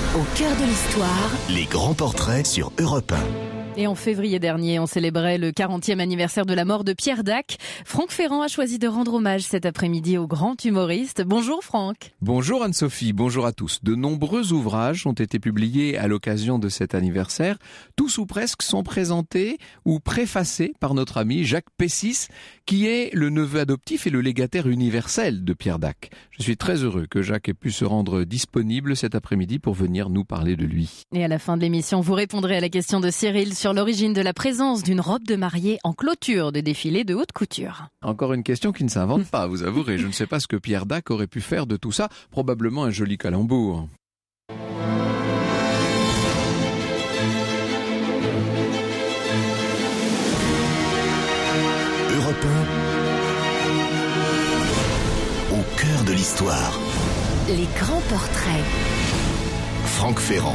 Au cœur de l'histoire, Les grands portraits sur Europe 1. Et en février dernier, on célébrait le 40e anniversaire de la mort de Pierre Dac. Franck Ferrand a choisi de rendre hommage cet après-midi au grand humoriste. Bonjour Franck. Bonjour Anne-Sophie, bonjour à tous. De nombreux ouvrages ont été publiés à l'occasion de cet anniversaire. Tous ou presque sont présentés ou préfacés par notre ami Jacques Pessis, qui est le neveu adoptif et le légataire universel de Pierre Dac. Je suis très heureux que Jacques ait pu se rendre disponible cet après-midi pour venir nous parler de lui. Et à la fin de l'émission, vous répondrez à la question de Cyril sur l'origine de la présence d'une robe de mariée en clôture de défilé de haute couture. Encore une question qui ne s'invente pas, vous avouerez. Je ne sais pas ce que Pierre Dac aurait pu faire de tout ça. Probablement un joli calembour. Europe 1. Au cœur de l'histoire. les grands portraits. Franck Ferrand.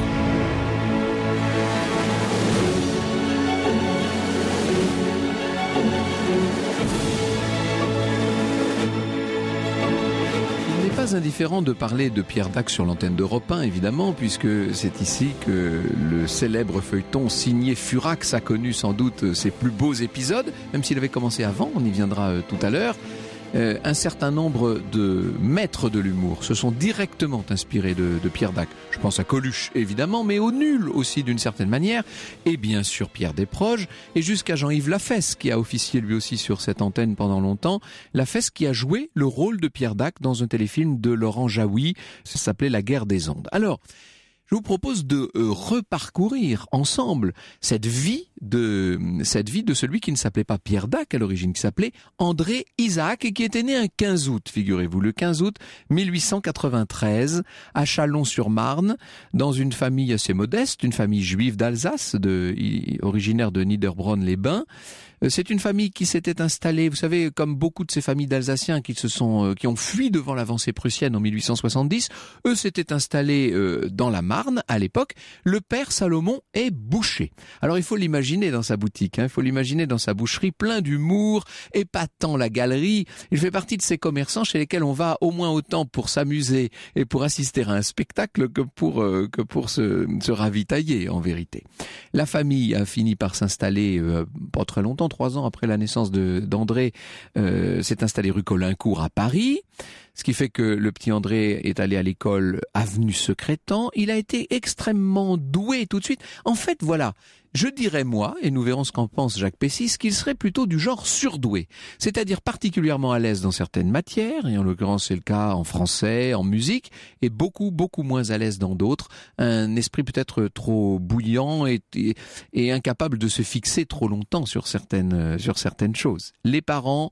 Il n'est pas indifférent de parler de Pierre Dac sur l'antenne d'Europe 1, évidemment, puisque c'est ici que le célèbre feuilleton signé Furax a connu sans doute ses plus beaux épisodes, même s'il avait commencé avant, on y viendra tout à l'heure. Un certain nombre de maîtres de l'humour se sont directement inspirés de Pierre Dac. Je pense à Coluche, évidemment, mais au nul aussi d'une certaine manière, et bien sûr Pierre Desproges, et jusqu'à Jean-Yves Lafesse, qui a officié lui aussi sur cette antenne pendant longtemps. Lafesse qui a joué le rôle de Pierre Dac dans un téléfilm de Laurent Jaoui, ça s'appelait La Guerre des Ondes. Alors, je vous propose de reparcourir ensemble cette vie de celui qui ne s'appelait pas Pierre Dac à l'origine, qui s'appelait André Isaac et qui était né un 15 août, figurez-vous, le 15 août 1893 à Châlons-sur-Marne, dans une famille assez modeste, une famille juive d'Alsace, originaire de Niederbronn-les-Bains. C'est une famille qui s'était installée, vous savez, comme beaucoup de ces familles d'Alsaciens qui ont fui devant l'avancée prussienne en 1870. Eux s'étaient installés dans la Marne à l'époque. Le père Salomon est boucher. Alors il faut l'imaginer dans sa boutique, il faut l'imaginer dans sa boucherie, plein d'humour, épatant la galerie. Il fait partie de ces commerçants chez lesquels on va au moins autant pour s'amuser et pour assister à un spectacle que pour se ravitailler en vérité. La famille a fini par s'installer pas très longtemps, 3 ans après la naissance d'André, s'est installé rue Colincourt à Paris, ce qui fait que le petit André est allé à l'école avenue Secrétan. Il a été extrêmement doué tout de suite. En fait, voilà, je dirais moi, et nous verrons ce qu'en pense Jacques Pessis, qu'il serait plutôt du genre surdoué, c'est-à-dire particulièrement à l'aise dans certaines matières, et en l'occurrence c'est le cas en français, en musique, et beaucoup moins à l'aise dans d'autres, un esprit peut-être trop bouillant et incapable de se fixer trop longtemps sur certaines choses. Les parents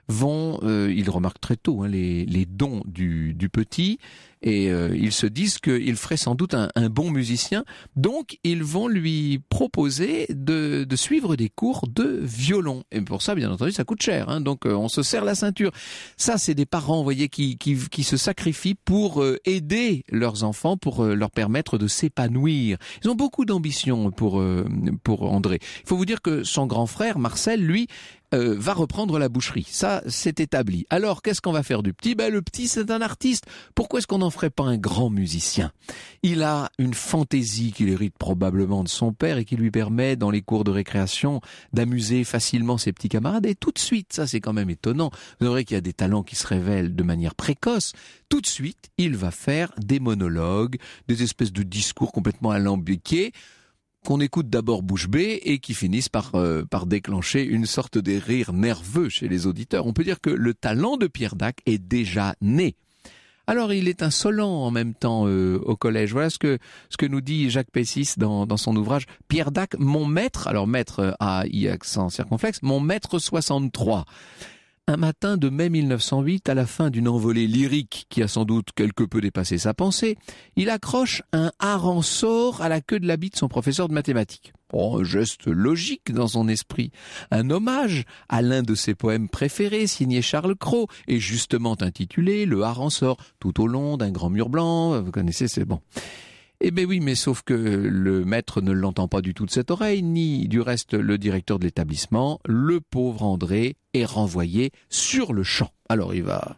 ils remarquent très tôt les dons du petit, et ils se disent qu'il ferait sans doute un bon musicien, donc ils vont lui proposer de suivre des cours de violon, et pour ça bien entendu ça coûte cher, donc on se serre la ceinture. Ça c'est des parents, vous voyez, qui se sacrifient pour aider leurs enfants, pour leur permettre de s'épanouir. Ils ont beaucoup d'ambition pour André. Il faut vous dire que son grand frère Marcel, lui, va reprendre la boucherie. Ça, c'est établi. Alors, qu'est-ce qu'on va faire du petit ? Le petit, c'est un artiste. Pourquoi est-ce qu'on n'en ferait pas un grand musicien ? Il a une fantaisie qu'il hérite probablement de son père et qui lui permet, dans les cours de récréation, d'amuser facilement ses petits camarades. Et tout de suite, ça c'est quand même étonnant, vous verrez qu'il y a des talents qui se révèlent de manière précoce. Tout de suite, il va faire des monologues, des espèces de discours complètement alambiqués, qu'on écoute d'abord bouche bée et qui finissent par déclencher une sorte de rire nerveux chez les auditeurs. On peut dire que le talent de Pierre Dac est déjà né. Alors il est insolent en même temps au collège. Voilà ce que nous dit Jacques Pessis dans son ouvrage Pierre Dac, mon maître, alors maître A-I accent circonflexe, mon maître 63. Un matin de mai 1908, à la fin d'une envolée lyrique qui a sans doute quelque peu dépassé sa pensée, il accroche un harançor à la queue de l'habit de son professeur de mathématiques. Un geste logique dans son esprit, un hommage à l'un de ses poèmes préférés signé Charles Cros et justement intitulé Le harançor, tout au long d'un grand mur blanc, vous connaissez, c'est bon. Eh bien oui, mais sauf que le maître ne l'entend pas du tout de cette oreille, ni du reste le directeur de l'établissement. Le pauvre André est renvoyé sur le champ. Alors il va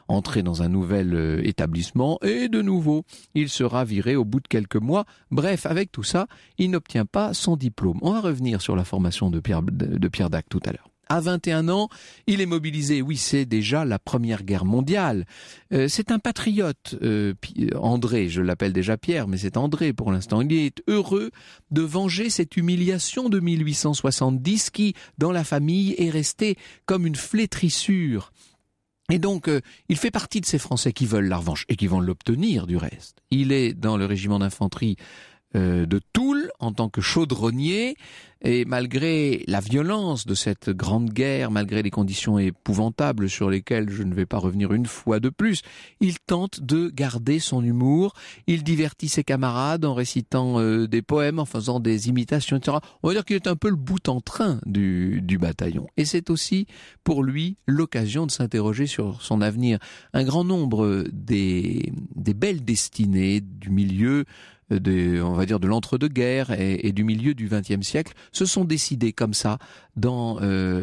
entrer dans un nouvel établissement et de nouveau, il sera viré au bout de quelques mois. Bref, avec tout ça, il n'obtient pas son diplôme. On va revenir sur la formation de Pierre Dac tout à l'heure. À 21 ans, il est mobilisé. Oui, c'est déjà la Première Guerre mondiale. C'est un patriote, André, je l'appelle déjà Pierre, mais c'est André pour l'instant. Il est heureux de venger cette humiliation de 1870 qui, dans la famille, est restée comme une flétrissure. Et donc, il fait partie de ces Français qui veulent la revanche et qui vont l'obtenir du reste. Il est dans le régiment d'infanterie de Toul en tant que chaudronnier, et malgré la violence de cette grande guerre, malgré les conditions épouvantables sur lesquelles je ne vais pas revenir une fois de plus, il tente de garder son humour, il divertit ses camarades en récitant des poèmes, en faisant des imitations, etc. On va dire qu'il est un peu le boute-en-train du bataillon. Et c'est aussi pour lui l'occasion de s'interroger sur son avenir. Un grand nombre des belles destinées du milieu on va dire de l'entre-deux-guerres et du milieu du XXe siècle se sont décidés comme ça dans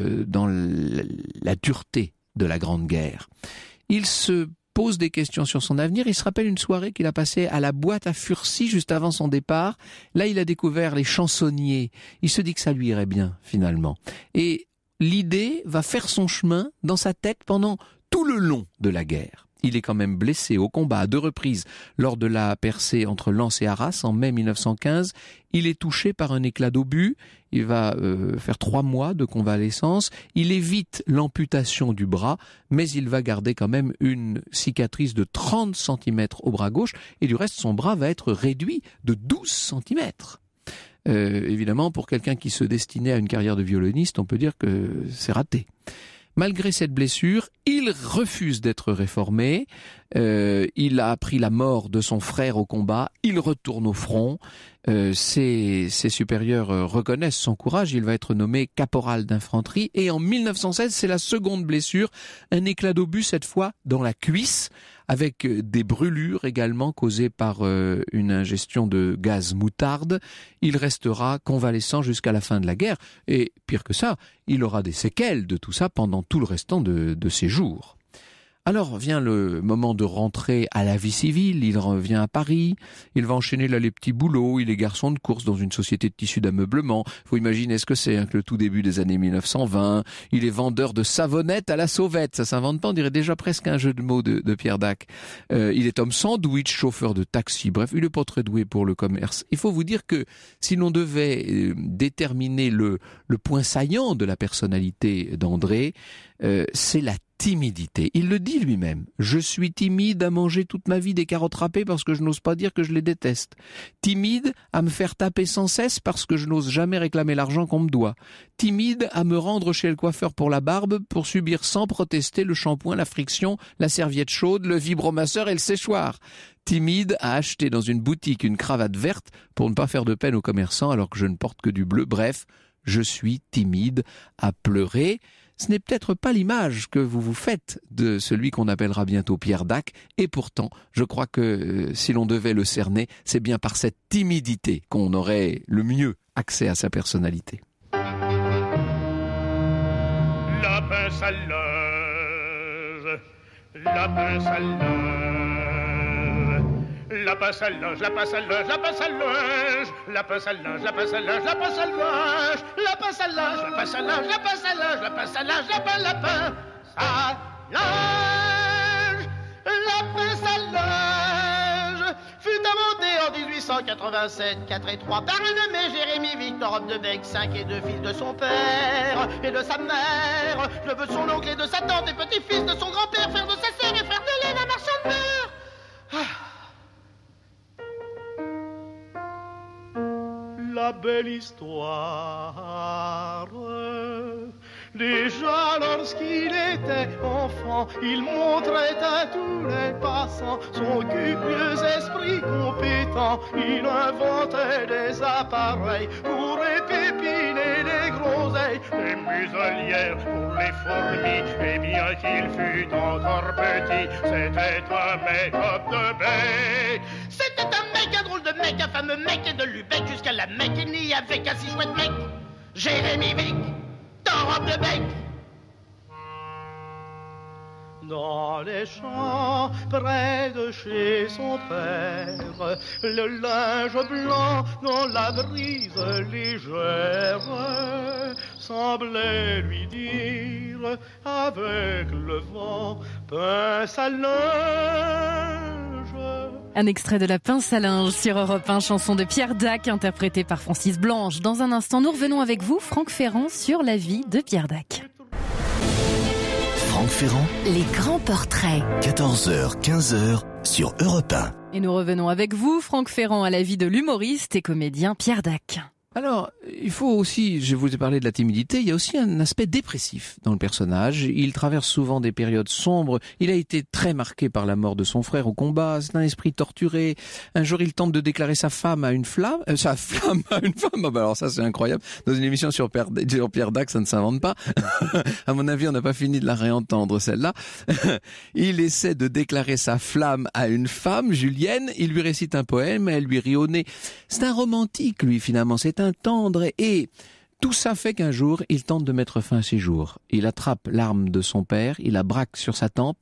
la dureté de la Grande Guerre. Il se pose des questions sur son avenir. Il se rappelle une soirée qu'il a passée à la boîte à Furcy juste avant son départ. Là, il a découvert les chansonniers. Il se dit que ça lui irait bien finalement. Et l'idée va faire son chemin dans sa tête pendant tout le long de la guerre. Il est quand même blessé au combat à 2 reprises lors de la percée entre Lens et Arras en mai 1915. Il est touché par un éclat d'obus. Il va faire 3 mois de convalescence. Il évite l'amputation du bras, mais il va garder quand même une cicatrice de 30 cm au bras gauche. Et du reste, son bras va être réduit de 12 cm. Évidemment, pour quelqu'un qui se destinait à une carrière de violoniste, on peut dire que c'est raté. Malgré cette blessure, il refuse d'être réformé. Il a appris la mort de son frère au combat. Il retourne au front. Ses supérieurs reconnaissent son courage. Il va être nommé caporal d'infanterie. Et en 1916, c'est la seconde blessure. Un éclat d'obus, cette fois dans la cuisse, avec des brûlures également causées par une ingestion de gaz moutarde. Il restera convalescent jusqu'à la fin de la guerre. Et pire que ça, il aura des séquelles de tout ça pendant tout le restant de ses jours. Alors vient le moment de rentrer à la vie civile, il revient à Paris, il va enchaîner là les petits boulots, il est garçon de course dans une société de tissus d'ameublement. Faut imaginer ce que c'est que le tout début des années 1920, il est vendeur de savonnettes à la sauvette, ça s'invente pas, on dirait déjà presque un jeu de mots de Pierre Dac. Il est homme sandwich, chauffeur de taxi, bref, il est pas très doué pour le commerce. Il faut vous dire que si l'on devait déterminer le point saillant de la personnalité d'André, c'est la timidité. Il le dit lui-même. Je suis timide à manger toute ma vie des carottes râpées parce que je n'ose pas dire que je les déteste. Timide à me faire taper sans cesse parce que je n'ose jamais réclamer l'argent qu'on me doit. Timide à me rendre chez le coiffeur pour la barbe pour subir sans protester le shampoing, la friction, la serviette chaude, le vibromasseur et le séchoir. Timide à acheter dans une boutique une cravate verte pour ne pas faire de peine aux commerçants alors que je ne porte que du bleu. Bref, je suis timide à pleurer. Ce n'est peut-être pas l'image que vous vous faites de celui qu'on appellera bientôt Pierre Dac, et pourtant, je crois que si l'on devait le cerner, c'est bien par cette timidité qu'on aurait le mieux accès à sa personnalité. La pince à linge, la pince à linge, la pince à linge, la pince à linge, la pince à linge, la pince à linge, la pince à linge, la pince à linge, la pince à linge, la pince à linge, la pince à linge, la pince à linge, la pince à linge, la pince à linge fut inventée en 1887, 4 et 3 par un nommé Jérémy Victor, homme de Bec, 5 et 2 fils de son père et de sa mère, neveu de son oncle et de sa tante et petit-fils de son grand-père, frère de sa sœur et frère de lait d'un marchand de beurre. La belle histoire. Déjà lorsqu'il était enfant, il montrait à tous les passants son curieux esprit compétent. Il inventait des appareils pour épépiner les groseilles, des muselières pour les fourmis. Et bien qu'il fût encore petit, c'était un mec de bec. C'était un mec, un drôle de mec, un fameux mec de Lubeck. Jusqu'à la mec, il n'y avait qu'un si chouette mec, Jérémy Vic, dans robe de bec. Dans dans les champs, près de chez son père, le linge blanc dans la brise légère semblait lui dire avec le vent, pince à linge. Un extrait de La pince à linge sur Europe 1, chanson de Pierre Dac, interprétée par Francis Blanche. Dans un instant, nous revenons avec vous, Franck Ferrand, sur la vie de Pierre Dac. Franck Ferrand, Les grands portraits. 14h, 15h sur Europe 1. Et nous revenons avec vous, Franck Ferrand, à la vie de l'humoriste et comédien Pierre Dac. Alors, il faut aussi, je vous ai parlé de la timidité, il y a aussi un aspect dépressif dans le personnage. Il traverse souvent des périodes sombres. Il a été très marqué par la mort de son frère au combat. C'est un esprit torturé. Un jour, il tente de déclarer sa flamme à une femme. Ah bah alors ça, c'est incroyable. Dans une émission sur Pierre Dac, ça ne s'invente pas. À mon avis, on n'a pas fini de la réentendre, celle-là. Il essaie de déclarer sa flamme à une femme, Julienne. Il lui récite un poème, elle lui rit au nez. C'est un romantique, lui, finalement. C'est un tendre, et tout ça fait qu'un jour, il tente de mettre fin à ses jours. Il attrape l'arme de son père, il la braque sur sa tempe,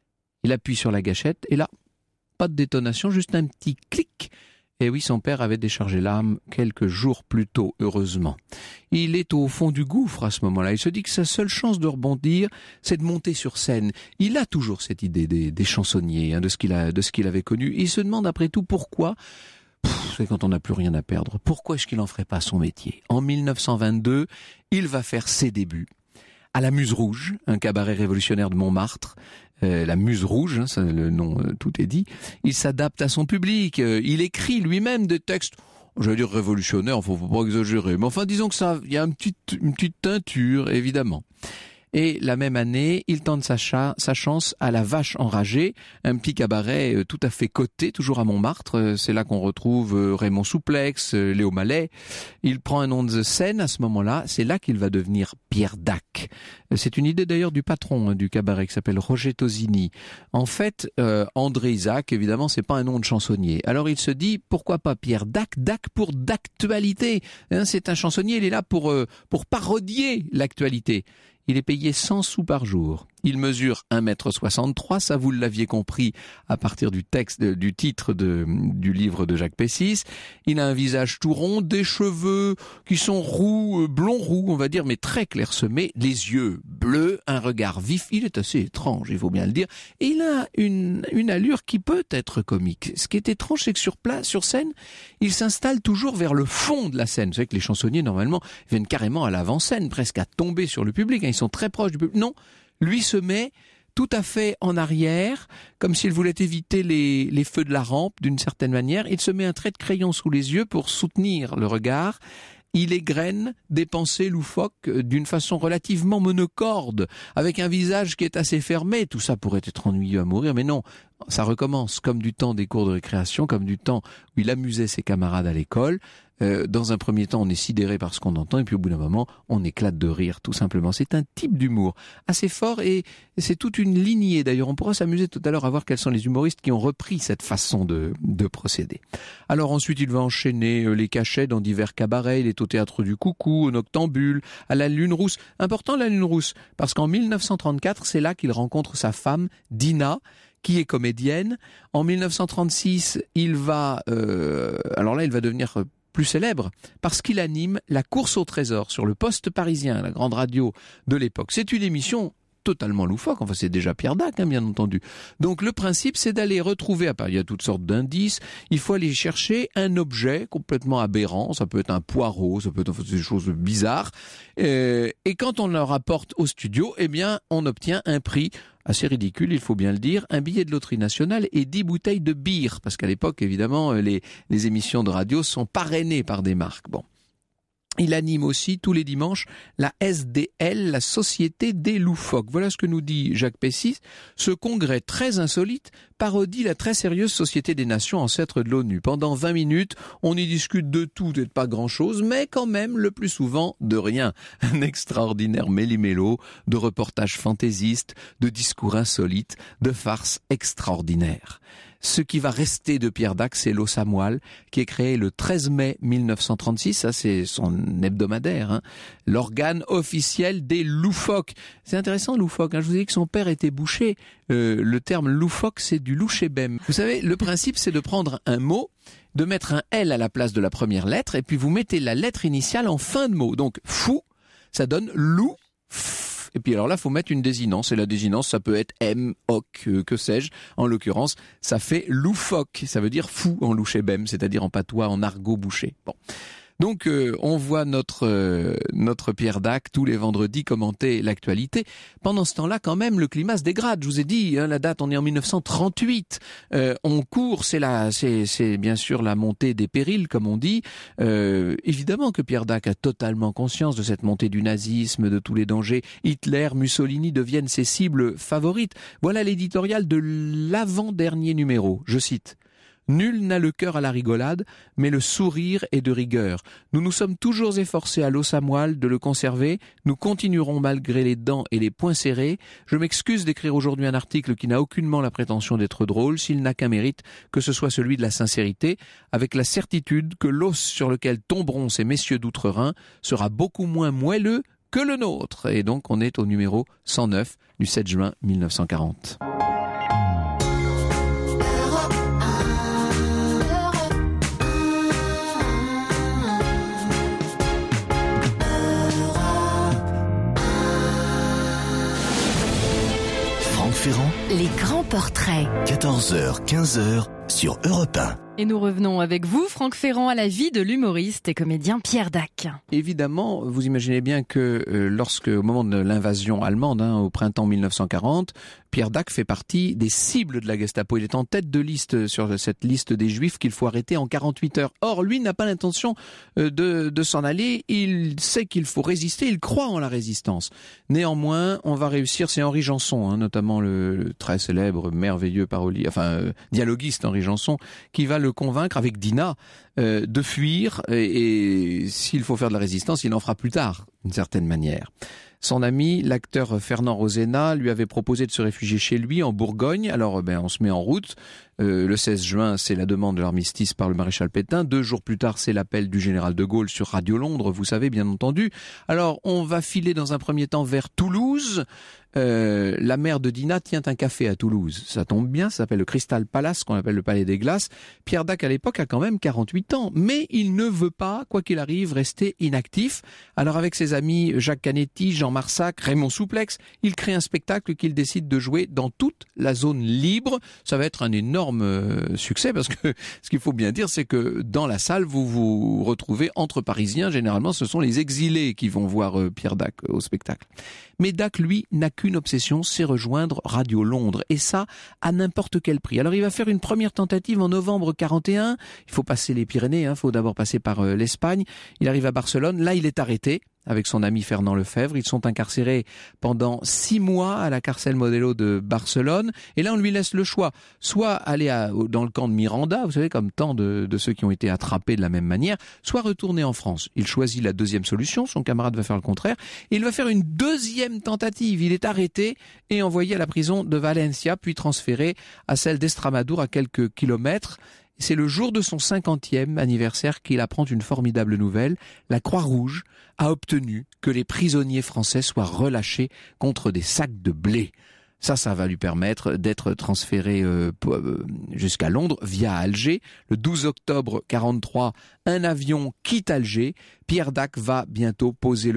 il appuie sur la gâchette, et là, pas de détonation, juste un petit clic. Et oui, son père avait déchargé l'arme quelques jours plus tôt, heureusement. Il est au fond du gouffre à ce moment-là. Il se dit que sa seule chance de rebondir, c'est de monter sur scène. Il a toujours cette idée des chansonniers, de ce qu'il avait connu. Il se demande après tout pourquoi. C'est quand on n'a plus rien à perdre. Pourquoi est-ce qu'il n'en ferait pas son métier ? En 1922, il va faire ses débuts à la Muse Rouge, un cabaret révolutionnaire de Montmartre. La Muse Rouge, hein, ça, le nom, tout est dit. Il s'adapte à son public. Il écrit lui-même des textes, j'allais dire révolutionnaires, faut pas exagérer. Mais enfin, disons que ça, il y a une petite teinture, évidemment. Et la même année, il tente sa chance à la Vache Enragée, un petit cabaret tout à fait coté, toujours à Montmartre. C'est là qu'on retrouve Raymond Souplex, Léo Mallet. Il prend un nom de scène à ce moment-là. C'est là qu'il va devenir Pierre Dac. C'est une idée d'ailleurs du patron du cabaret qui s'appelle Roger Tosini. En fait, André Isaac, évidemment, c'est pas un nom de chansonnier. Alors il se dit, pourquoi pas Pierre Dac ? Dac pour d'actualité. C'est un chansonnier, il est là pour parodier l'actualité. Il est payé 100 sous par jour. Il mesure 1,63 m, ça vous l'aviez compris à partir du titre du livre de Jacques Pessis. Il a un visage tout rond, des cheveux qui sont roux, blond roux, on va dire, mais très clairsemés, les yeux bleus, un regard vif. Il est assez étrange, il faut bien le dire. Et il a une allure qui peut être comique. Ce qui est étrange, c'est que sur scène, il s'installe toujours vers le fond de la scène. Vous savez que les chansonniers, normalement, viennent carrément à l'avant-scène, presque à tomber sur le public. Ils sont très proches du public. Non. Lui se met tout à fait en arrière, comme s'il voulait éviter les feux de la rampe d'une certaine manière. Il se met un trait de crayon sous les yeux pour soutenir le regard. Il égrène des pensées loufoques d'une façon relativement monocorde, avec un visage qui est assez fermé. Tout ça pourrait être ennuyeux à mourir, mais non, ça recommence comme du temps des cours de récréation, comme du temps où il amusait ses camarades à l'école. Dans un premier temps, on est sidéré par ce qu'on entend, et puis au bout d'un moment, on éclate de rire, tout simplement. C'est un type d'humour assez fort, et c'est toute une lignée. D'ailleurs, on pourra s'amuser tout à l'heure à voir quels sont les humoristes qui ont repris cette façon de procéder. Alors ensuite, il va enchaîner les cachets dans divers cabarets. Il est au Théâtre du Coucou, au Noctambule, à la Lune Rousse. Important, la Lune Rousse, parce qu'en 1934, c'est là qu'il rencontre sa femme, Dina, qui est comédienne. En 1936, il va devenir plus célèbre, parce qu'il anime la course au trésor sur le Poste parisien, la grande radio de l'époque. C'est une émission totalement loufoque, enfin c'est déjà Pierre Dac, bien entendu. Donc le principe, c'est d'aller retrouver, il y a toutes sortes d'indices, il faut aller chercher un objet complètement aberrant, ça peut être un poireau, ça peut être des choses bizarres, et quand on le rapporte au studio, on obtient un prix assez ridicule, il faut bien le dire, un billet de loterie nationale et 10 bouteilles de bière, parce qu'à l'époque, évidemment, les émissions de radio sont parrainées par des marques. Bon. Il anime aussi tous les dimanches la SDL, la Société des loufoques. Voilà ce que nous dit Jacques Pessis. Ce congrès très insolite parodie la très sérieuse Société des Nations, ancêtre de l'ONU. Pendant 20 minutes, on y discute de tout et de pas grand-chose, mais quand même, le plus souvent, de rien. Un extraordinaire méli-mélo de reportages fantaisistes, de discours insolites, de farces extraordinaires. Ce qui va rester de Pierre Dac, c'est l'Os à moelle, qui est créé le 13 mai 1936. Ça, c'est son hebdomadaire, hein. L'organe officiel des loufoques. C'est intéressant, loufoque, hein. Je vous ai dit que son père était boucher. Le terme loufoque, c'est du louchébem. Vous savez, le principe, c'est de prendre un mot, de mettre un L à la place de la première lettre, et puis vous mettez la lettre initiale en fin de mot. Donc, fou, ça donne lou, et puis alors là, faut mettre une désinence, et la désinence, ça peut être M, hoc, que sais-je. En l'occurrence, ça fait loufoque, ça veut dire fou en louchébem, c'est-à-dire en patois, en argot bouché. Bon. Donc on voit notre Pierre Dac tous les vendredis commenter l'actualité. Pendant ce temps-là, quand même, le climat se dégrade. Je vous ai dit, hein, la date, on est en 1938. On court, c'est bien sûr la montée des périls, comme on dit. Évidemment que Pierre Dac a totalement conscience de cette montée du nazisme, de tous les dangers. Hitler, Mussolini deviennent ses cibles favorites. Voilà l'éditorial de l'avant-dernier numéro. Je cite. Nul n'a le cœur à la rigolade, mais le sourire est de rigueur. Nous nous sommes toujours efforcés à l'os à moelle de le conserver. Nous continuerons malgré les dents et les poings serrés. Je m'excuse d'écrire aujourd'hui un article qui n'a aucunement la prétention d'être drôle, s'il n'a qu'un mérite, que ce soit celui de la sincérité, avec la certitude que l'os sur lequel tomberont ces messieurs d'outre-Rhin sera beaucoup moins moelleux que le nôtre. Et donc on est au numéro 109 du 7 juin 1940. Ferrand, les grands portraits. 14h, 15h sur Europe 1. Et nous revenons avec vous, Franck Ferrand, à la vie de l'humoriste et comédien Pierre Dac. Évidemment, vous imaginez bien que au moment de l'invasion allemande, au printemps 1940, Pierre Dac fait partie des cibles de la Gestapo. Il est en tête de liste sur cette liste des Juifs qu'il faut arrêter en 48 heures. Or, lui n'a pas l'intention de s'en aller. Il sait qu'il faut résister. Il croit en la résistance. Néanmoins, on va réussir. C'est Henri Janson, notamment le très célèbre, merveilleux dialoguiste Henri Janson, qui va le convaincre avec Dinah de fuir. Et s'il faut faire de la résistance, il en fera plus tard, d'une certaine manière. Son ami, l'acteur Fernand Rosena, lui avait proposé de se réfugier chez lui en Bourgogne. Alors, on se met en route. Le 16 juin, c'est la demande de l'armistice par le maréchal Pétain. 2 jours plus tard, c'est l'appel du général de Gaulle sur Radio Londres, vous savez, bien entendu. Alors, on va filer dans un premier temps vers Toulouse. La mère de Dinah tient un café à Toulouse. Ça tombe bien, ça s'appelle le Crystal Palace, qu'on appelle le Palais des Glaces. Pierre Dac, à l'époque, a quand même 48 ans. Mais il ne veut pas, quoi qu'il arrive, rester inactif. Alors, avec ses amis Jacques Canetti, Jean Marsac, Raymond Souplex, il crée un spectacle qu'il décide de jouer dans toute la zone libre. Ça va être un énorme succès, parce que ce qu'il faut bien dire, c'est que dans la salle, vous vous retrouvez entre Parisiens. Généralement, ce sont les exilés qui vont voir Pierre Dac au spectacle. Mais Dac, lui, n'a qu'une obsession, c'est rejoindre Radio Londres. Et ça, à n'importe quel prix. Alors, il va faire une première tentative en novembre 41. Il faut passer les Pyrénées, il faut d'abord passer par l'Espagne. Il arrive à Barcelone. Là, il est arrêté avec son ami Fernand Lefebvre. Ils sont incarcérés pendant 6 mois à la Carcel Modelo de Barcelone. Et là, on lui laisse le choix. Soit aller dans le camp de Miranda, vous savez, comme tant de ceux qui ont été attrapés de la même manière, soit retourner en France. Il choisit la deuxième solution. Son camarade va faire le contraire. Et il va faire une deuxième tentative. Il est arrêté et envoyé à la prison de Valencia, puis transféré à celle d'Estramadour à quelques kilomètres. C'est le jour de son 50e anniversaire qu'il apprend une formidable nouvelle. La Croix-Rouge a obtenu que les prisonniers français soient relâchés contre des sacs de blé. Ça va lui permettre d'être transféré jusqu'à Londres via Alger. Le 12 octobre 43, un avion quitte Alger. Pierre Dac va bientôt poser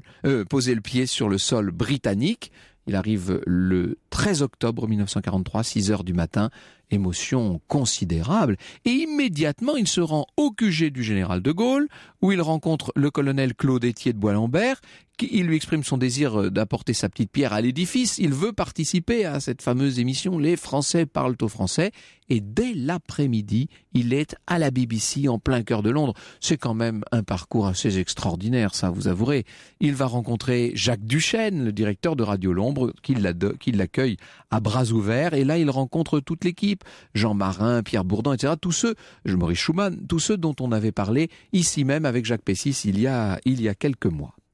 le pied sur le sol britannique. Il arrive le 13 octobre 1943, 6 heures du matin. Émotion considérable. Et immédiatement, il se rend au QG du général de Gaulle, où il rencontre le colonel Claude Étier de Bois-Lambert. Il lui exprime son désir d'apporter sa petite pierre à l'édifice. Il veut participer à cette fameuse émission « Les Français parlent aux Français ». Et dès l'après-midi, il est à la BBC en plein cœur de Londres. C'est quand même un parcours assez extraordinaire, ça vous avouerez. Il va rencontrer Jacques Duchesne, le directeur de Radio Londres, qui l'accueille à bras ouverts. Et là, il rencontre toute l'équipe. Jean Marin, Pierre Bourdon, etc. Tous ceux, Maurice Schumann, tous ceux dont on avait parlé ici même avec Jacques Pessis il y a quelques mois.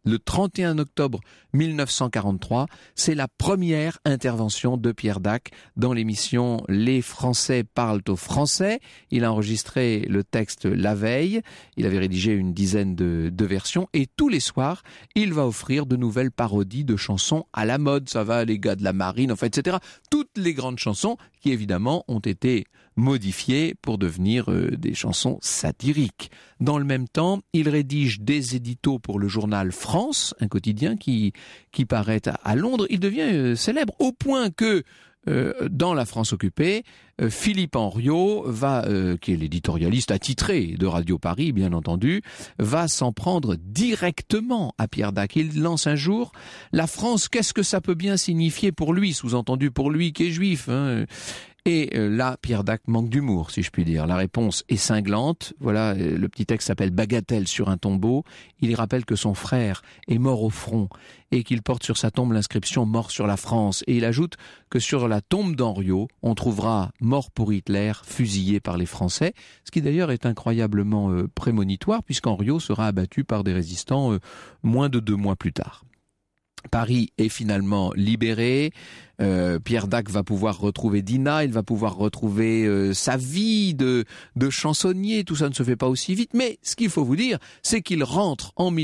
Le 31 octobre 1943, c'est la première intervention de Pierre Dac dans l'émission Les Français parlent aux Français. Il a enregistré le texte la veille, il avait rédigé une dizaine de versions et tous les soirs, il va offrir de nouvelles parodies de chansons à la mode. Ça va, les gars de la marine, enfin, etc. Toutes les grandes chansons qui, évidemment, ont été modifiées pour devenir des chansons satiriques. Dans le même temps, il rédige des éditos pour le journal France, un quotidien qui paraît à Londres. Il devient célèbre au point que dans la France occupée, Philippe Henriot qui est l'éditorialiste attitré de Radio Paris, bien entendu, va s'en prendre directement à Pierre Dac. Il lance un jour « La France, qu'est-ce que ça peut bien signifier pour lui ?» Sous-entendu pour lui qui est juif, hein. Et là, Pierre Dac manque d'humour, si je puis dire. La réponse est cinglante. Voilà, le petit texte s'appelle « Bagatelle sur un tombeau ». Il y rappelle que son frère est mort au front et qu'il porte sur sa tombe l'inscription « Mort sur la France ». Et il ajoute que sur la tombe d'Henriot, on trouvera « Mort pour Hitler, fusillé par les Français ». Ce qui d'ailleurs est incroyablement prémonitoire, puisqu'Henriot sera abattu par des résistants moins de 2 mois plus tard. Paris est finalement libéré. Pierre Dac va pouvoir retrouver Dinah, il va pouvoir retrouver sa vie de chansonnier. Tout ça ne se fait pas aussi vite, mais ce qu'il faut vous dire, c'est qu'il rentre en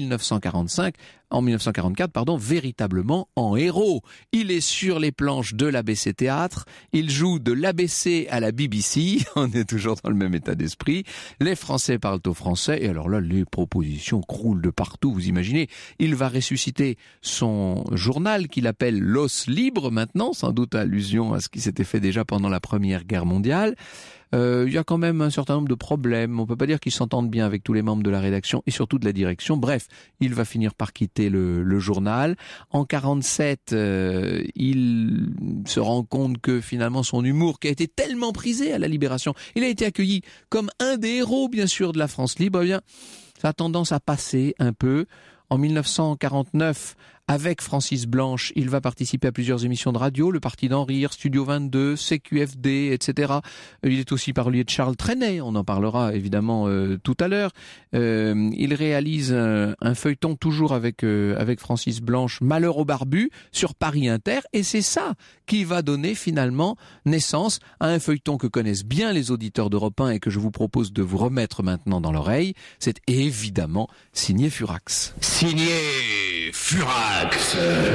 1944, véritablement en héros. Il est sur les planches de l'ABC Théâtre, il joue de l'ABC à la BBC, on est toujours dans le même état d'esprit. Les Français parlent aux Français, et alors là, les propositions croulent de partout, vous imaginez. Il va ressusciter son journal qu'il appelle Los Libres maintenant, sans doute allusion à ce qui s'était fait déjà pendant la Première Guerre mondiale. Il y a quand même un certain nombre de problèmes. On peut pas dire qu'ils s'entendent bien avec tous les membres de la rédaction et surtout de la direction. Bref, il va finir par quitter le journal. En 47, il se rend compte que finalement son humour, qui a été tellement prisé à la Libération, il a été accueilli comme un des héros, bien sûr, de la France libre. Eh bien, ça a tendance à passer un peu. En 1949, avec Francis Blanche, il va participer à plusieurs émissions de radio, Le Parti d'en rire, Studio 22, CQFD, etc. Il est aussi parolier de Charles Trenet, on en parlera évidemment tout à l'heure. Il réalise un feuilleton toujours avec Francis Blanche, Malheur au barbu, sur Paris Inter, et c'est ça qui va donner finalement naissance à un feuilleton que connaissent bien les auditeurs d'Europe 1 et que je vous propose de vous remettre maintenant dans l'oreille. C'est évidemment signé Furax. Signé Furax.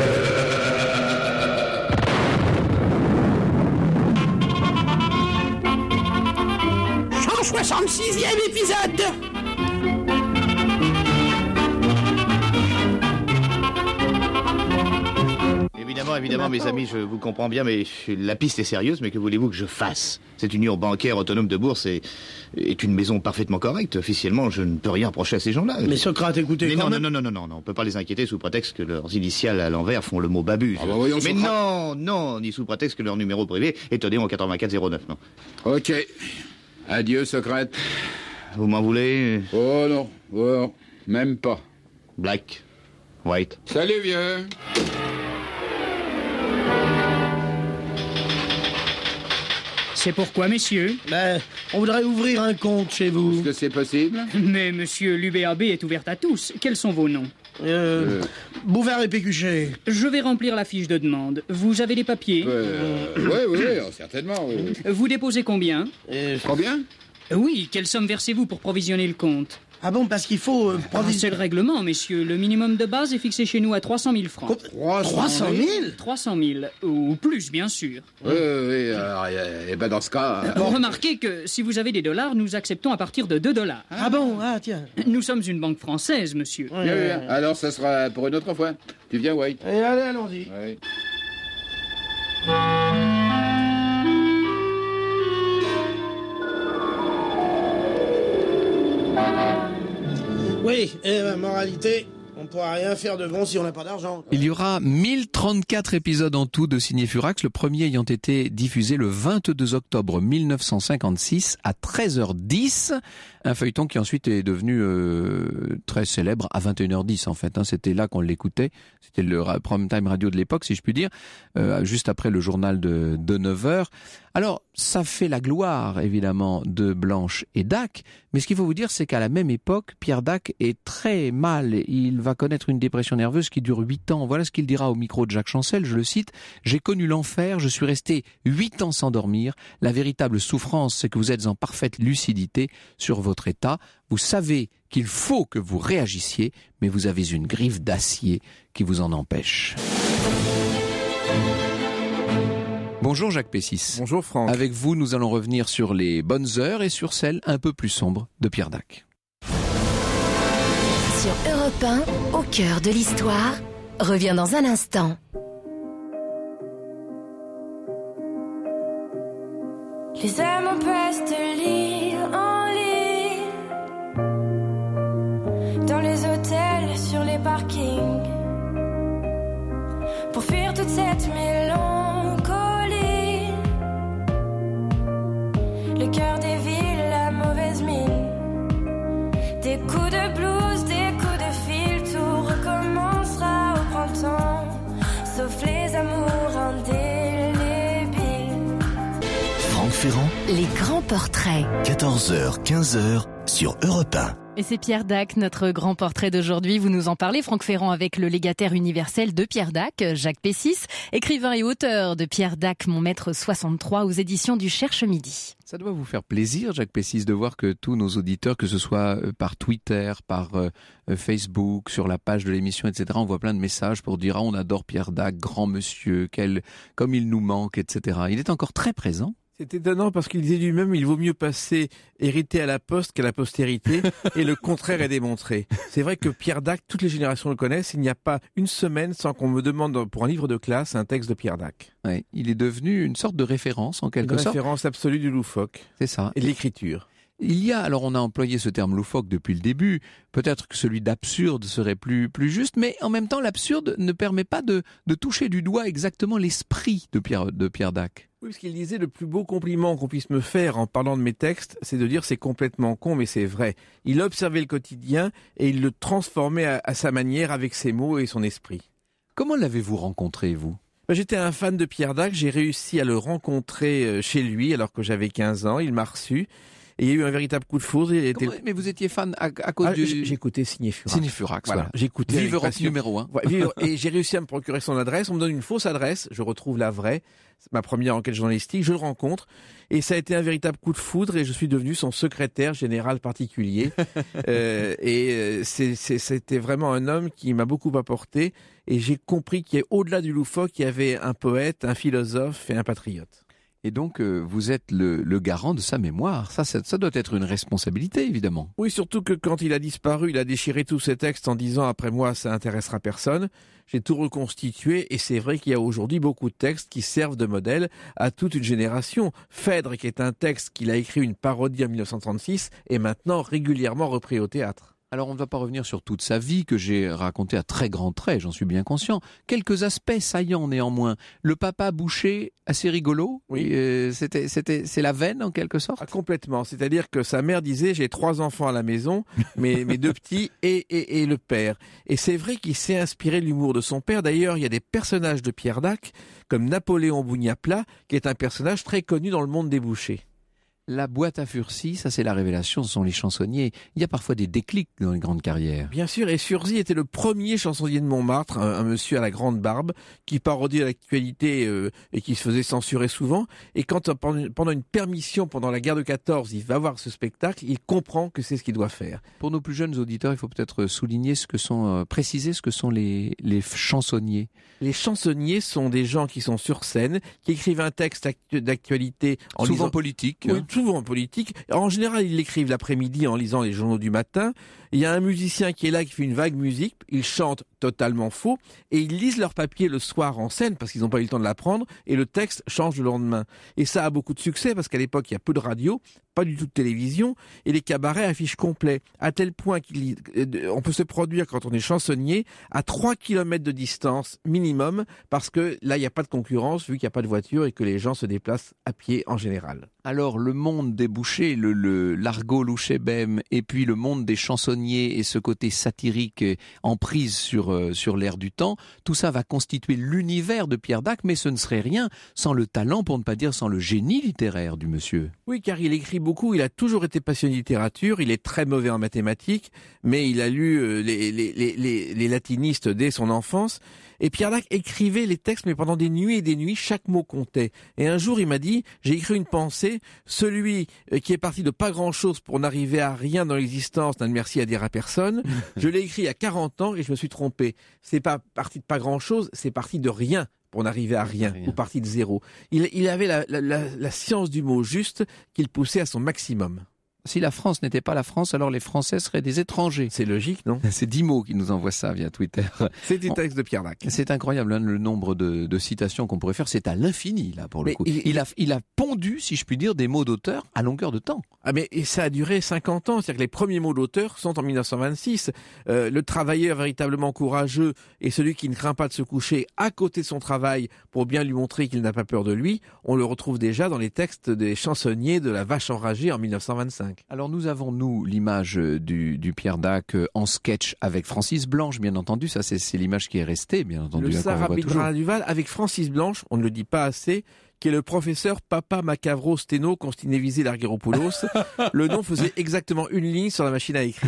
166e épisode. Évidemment, mes amis, je vous comprends bien, mais la piste est sérieuse, mais que voulez-vous que je fasse? Cette union bancaire autonome de bourse est une maison parfaitement correcte. Officiellement, je ne peux rien reprocher à ces gens-là. Mais Socrate, écoutez... Mais non, on peut pas les inquiéter sous prétexte que leurs initiales à l'envers font le mot babus. Ah bah voyons, mais Socrate. non, ni sous prétexte que leur numéro privé est donné en 8409, non. Ok. Adieu, Socrate. Vous m'en voulez? Oh non, même pas. Black. White. Salut, vieux. C'est pourquoi, messieurs? On voudrait ouvrir un compte chez vous. Est-ce que c'est possible? Mais monsieur, l'UBAB est ouverte à tous. Quels sont vos noms? Bouvard et Pécuchet. Je vais remplir la fiche de demande. Vous avez les papiers? Oui, certainement. Oui. Vous déposez combien? Combien? Oui, quelle somme versez-vous pour provisionner le compte? Ah bon, parce qu'il faut... c'est le règlement, messieurs. Le minimum de base est fixé chez nous à 300 000 francs. 300 000? 300 000, ou plus, bien sûr. Oui, alors, dans ce cas... Remarquez que si vous avez des dollars, nous acceptons à partir de $2. Hein? Ah bon? Ah, tiens. Nous sommes une banque française, monsieur. Bien. Alors, ça sera pour une autre fois. Tu viens, White? Allez, allons-y. Oui. Oui, moralité, on ne pourra rien faire de bon si on n'a pas d'argent. Il y aura 1034 épisodes en tout de Signé Furax, le premier ayant été diffusé le 22 octobre 1956 à 13h10. Un feuilleton qui ensuite est devenu très célèbre à 21h10 en fait. C'était là qu'on l'écoutait. C'était le prime time radio de l'époque, si je puis dire, juste après le journal de 9h. Alors, ça fait la gloire, évidemment, de Blanche et Dac, Mais ce qu'il faut vous dire, c'est qu'à la même époque, Pierre Dac est très mal. Il va connaître une dépression nerveuse qui dure 8 ans. Voilà ce qu'il dira au micro de Jacques Chancel, je le cite. « J'ai connu l'enfer, je suis resté 8 ans sans dormir. La véritable souffrance, c'est que vous êtes en parfaite lucidité sur votre état. Vous savez qu'il faut que vous réagissiez, mais vous avez une griffe d'acier qui vous en empêche. » Bonjour Jacques Pessis. Bonjour Franck. Avec vous, nous allons revenir sur les bonnes heures et sur celles un peu plus sombres de Pierre Dac. Sur Europe 1, au cœur de l'histoire, revient dans un instant. Les âmes empressent de l'île en l'île, dans les hôtels, sur les parkings, pour fuir toute cette mélancolie. Le cœur des villes, la mauvaise mine, des coups de blues, des coups de fil, tout recommencera au printemps, sauf les amours indélébiles. Franck Ferrand, Les grands portraits. 14h, 15h sur Europe 1. Et c'est Pierre Dac, notre grand portrait d'aujourd'hui. Vous nous en parlez, Franck Ferrand, avec le légataire universel de Pierre Dac, Jacques Pessis, écrivain et auteur de Pierre Dac, Mon Maître 63, aux éditions du Cherche Midi. Ça doit vous faire plaisir, Jacques Pessis, de voir que tous nos auditeurs, que ce soit par Twitter, par Facebook, sur la page de l'émission, etc., on voit plein de messages pour dire « Ah, on adore Pierre Dac, grand monsieur, comme il nous manque, etc. » Il est encore très présent. C'est étonnant parce qu'il disait lui-même il vaut mieux passer hérité à la poste qu'à la postérité et le contraire est démontré. C'est vrai que Pierre Dac, toutes les générations le connaissent. Il n'y a pas une semaine sans qu'on me demande pour un livre de classe un texte de Pierre Dac. Ouais, il est devenu une sorte de référence en quelque sorte. Une référence absolue du loufoque. C'est ça. Et de l'écriture. Il y a, alors on a employé ce terme loufoque depuis le début, peut-être que celui d'absurde serait plus juste, mais en même temps l'absurde ne permet pas de toucher du doigt exactement l'esprit de Pierre Dac. Oui, parce qu'il disait le plus beau compliment qu'on puisse me faire en parlant de mes textes, c'est de dire c'est complètement con, mais c'est vrai. Il observait le quotidien et il le transformait à sa manière avec ses mots et son esprit. Comment l'avez-vous rencontré, vous ? J'étais un fan de Pierre Dac, j'ai réussi à le rencontrer chez lui alors que j'avais 15 ans, il m'a reçu. Et il y a eu un véritable coup de foudre. Mais vous étiez fan à cause du... J'écoutais Signé Furax. Signé Furax, voilà. J'écoutais Vive Europe numéro 1. Et j'ai réussi à me procurer son adresse. On me donne une fausse adresse. Je retrouve la vraie. C'est ma première enquête journalistique. Je le rencontre. Et ça a été un véritable coup de foudre. Et je suis devenu son secrétaire général particulier. C'était vraiment un homme qui m'a beaucoup apporté. Et j'ai compris qu'au-delà du loufoque, il y avait un poète, un philosophe et un patriote. Et donc, vous êtes le garant de sa mémoire. Ça doit être une responsabilité, évidemment. Oui, surtout que quand il a disparu, il a déchiré tous ses textes en disant « Après moi, ça intéressera personne ». J'ai tout reconstitué et c'est vrai qu'il y a aujourd'hui beaucoup de textes qui servent de modèle à toute une génération. Phèdre, qui est un texte qu'il a écrit une parodie en 1936, est maintenant régulièrement repris au théâtre. Alors, on ne va pas revenir sur toute sa vie que j'ai racontée à très grands traits, j'en suis bien conscient. Quelques aspects saillants néanmoins. Le papa boucher, assez rigolo. Oui. C'est la veine en quelque sorte. Ah, complètement. C'est-à-dire que sa mère disait j'ai 3 enfants à la maison, mes 2 petits et le père. Et c'est vrai qu'il s'est inspiré de l'humour de son père. D'ailleurs, il y a des personnages de Pierre Dac, comme Napoléon Bougna-Plat, qui est un personnage très connu dans le monde des bouchers. La boîte à Fursy, ça c'est la révélation, ce sont les chansonniers. Il y a parfois des déclics dans les grandes carrières. Bien sûr, et Fursy était le premier chansonnier de Montmartre, un monsieur à la grande barbe, qui parodiait l'actualité et qui se faisait censurer souvent. Et quand pendant une permission, pendant la guerre de 14, il va voir ce spectacle, il comprend que c'est ce qu'il doit faire. Pour nos plus jeunes auditeurs, il faut peut-être souligner préciser ce que sont les chansonniers. Les chansonniers sont des gens qui sont sur scène, qui écrivent un texte d'actualité en souvent lisant... politique. Oui, souvent politique. En général, ils l'écrivent l'après-midi en lisant les journaux du matin. Il y a un musicien qui est là, qui fait une vague musique. Ils chantent totalement faux. Et ils lisent leur papier le soir en scène, parce qu'ils n'ont pas eu le temps de l'apprendre. Et le texte change le lendemain. Et ça a beaucoup de succès, parce qu'à l'époque, il y a peu de radio, pas du tout de télévision. Et les cabarets affichent complet. À tel point qu'on peut se produire, quand on est chansonnier, à 3 km de distance minimum, parce que là, il n'y a pas de concurrence, vu qu'il n'y a pas de voiture et que les gens se déplacent à pied en général. Alors, le monde des bouchers, l'argot louchébem, et puis le monde des chansonniers et ce côté satirique en prise sur sur l'air du temps. Tout ça va constituer l'univers de Pierre Dac, mais ce ne serait rien sans le talent, pour ne pas dire sans le génie littéraire du monsieur. Oui, car il écrit beaucoup, il a toujours été passionné de littérature, il est très mauvais en mathématiques, mais il a lu les latinistes dès son enfance. Et Pierre Dac écrivait les textes, mais pendant des nuits et des nuits, chaque mot comptait. Et un jour, il m'a dit, j'ai écrit une pensée, celui qui est parti de pas grand-chose pour n'arriver à rien dans l'existence n'a de merci à dire à personne. Je l'ai écrit à 40 ans et je me suis trompé. C'est pas parti de pas grand-chose, c'est parti de rien pour n'arriver à rien, ou parti de zéro. Il avait la science du mot juste qu'il poussait à son maximum. Si la France n'était pas la France, alors les Français seraient des étrangers. C'est logique, non? C'est Dimo qui nous envoie ça via Twitter. C'est du texte de Pierre Dac. C'est incroyable, hein, le nombre de citations qu'on pourrait faire. C'est à l'infini, là, pour le coup. Il a pondu, si je puis dire, des mots d'auteur à longueur de temps. Ah, mais et ça a duré 50 ans. C'est-à-dire que les premiers mots d'auteur sont en 1926. Le travailleur véritablement courageux et celui qui ne craint pas de se coucher à côté de son travail pour bien lui montrer qu'il n'a pas peur de lui, on le retrouve déjà dans les textes des chansonniers de La Vache enragée en 1925. Alors nous avons, l'image du Pierre Dac en sketch avec Francis Blanche, bien entendu. Ça, c'est l'image qui est restée, bien entendu. Le Sarah Duval avec Francis Blanche, on ne le dit pas assez, qui est le professeur Papa Macavro Steno Constinevisé Largheropoulos. Le nom faisait exactement une ligne sur la machine à écrire.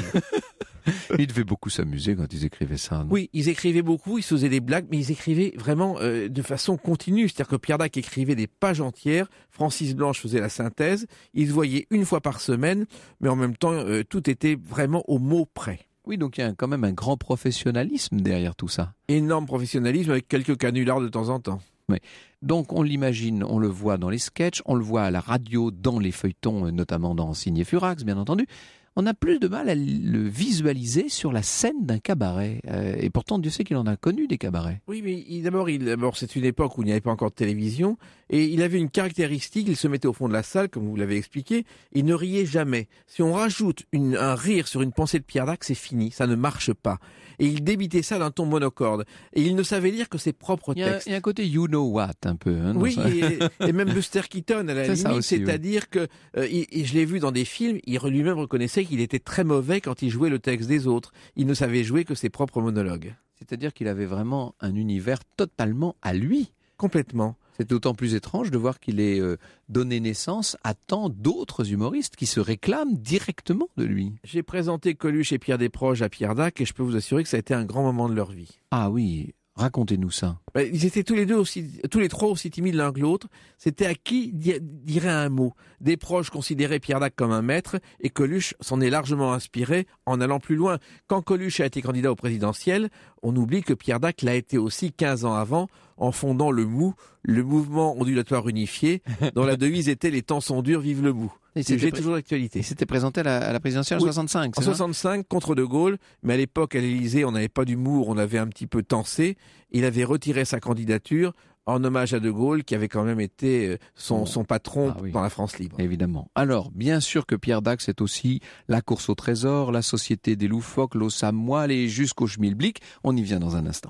Ils devaient beaucoup s'amuser quand ils écrivaient ça, non? Oui, ils écrivaient beaucoup, ils se faisaient des blagues, mais ils écrivaient vraiment de façon continue. C'est-à-dire que Pierre Dac écrivait des pages entières, Francis Blanche faisait la synthèse, ils se voyaient une fois par semaine, mais en même temps, tout était vraiment au mot près. Oui, donc il y a quand même un grand professionnalisme derrière tout ça. Énorme professionnalisme avec quelques canulars de temps en temps. Oui. Donc on l'imagine, on le voit dans les sketchs, on le voit à la radio, dans les feuilletons, notamment dans Signé Furax, bien entendu. On a plus de mal à le visualiser sur la scène d'un cabaret. Et pourtant, Dieu sait qu'il en a connu des cabarets. Oui, mais d'abord, c'est une époque où il n'y avait pas encore de télévision. Et il avait une caractéristique, il se mettait au fond de la salle, comme vous l'avez expliqué, il ne riait jamais. Si on rajoute un rire sur une pensée de Pierre Dac, c'est fini, ça ne marche pas. Et il débitait ça d'un ton monocorde. Et il ne savait lire que ses propres textes. Il y a un côté you know what, un peu. Hein, oui, et même Buster Keaton, à la limite, aussi, c'est-à-dire que, et je l'ai vu dans des films, il lui-même reconnaissait qu'il était très mauvais quand il jouait le texte des autres. Il ne savait jouer que ses propres monologues. C'est-à-dire qu'il avait vraiment un univers totalement à lui. Complètement. C'est d'autant plus étrange de voir qu'il ait donné naissance à tant d'autres humoristes qui se réclament directement de lui. J'ai présenté Coluche et Pierre Desproges à Pierre Dac et je peux vous assurer que ça a été un grand moment de leur vie. Ah oui, racontez-nous ça. Ils étaient tous les trois aussi timides l'un que l'autre. C'était à qui dirait un mot. Desproges considérait Pierre Dac comme un maître et Coluche s'en est largement inspiré en allant plus loin. Quand Coluche a été candidat au présidentiel, on oublie que Pierre Dac l'a été aussi 15 ans avant en fondant le MOU, le mouvement ondulatoire unifié, dont la devise était « Les temps sont durs, vive le MOU ». J'ai toujours d'actualité. Il s'était présenté à la présidentielle en 65, en 65, contre De Gaulle, mais à l'époque, à l'Élysée, on n'avait pas d'humour, on avait un petit peu tensé. Il avait retiré sa candidature en hommage à De Gaulle, qui avait quand même été son patron dans la France libre. Évidemment. Alors, bien sûr que Pierre Dac, c'est aussi la course au trésor, la Société des loufoques, l'os à moelle et jusqu'au schmilblick. On y vient dans un instant.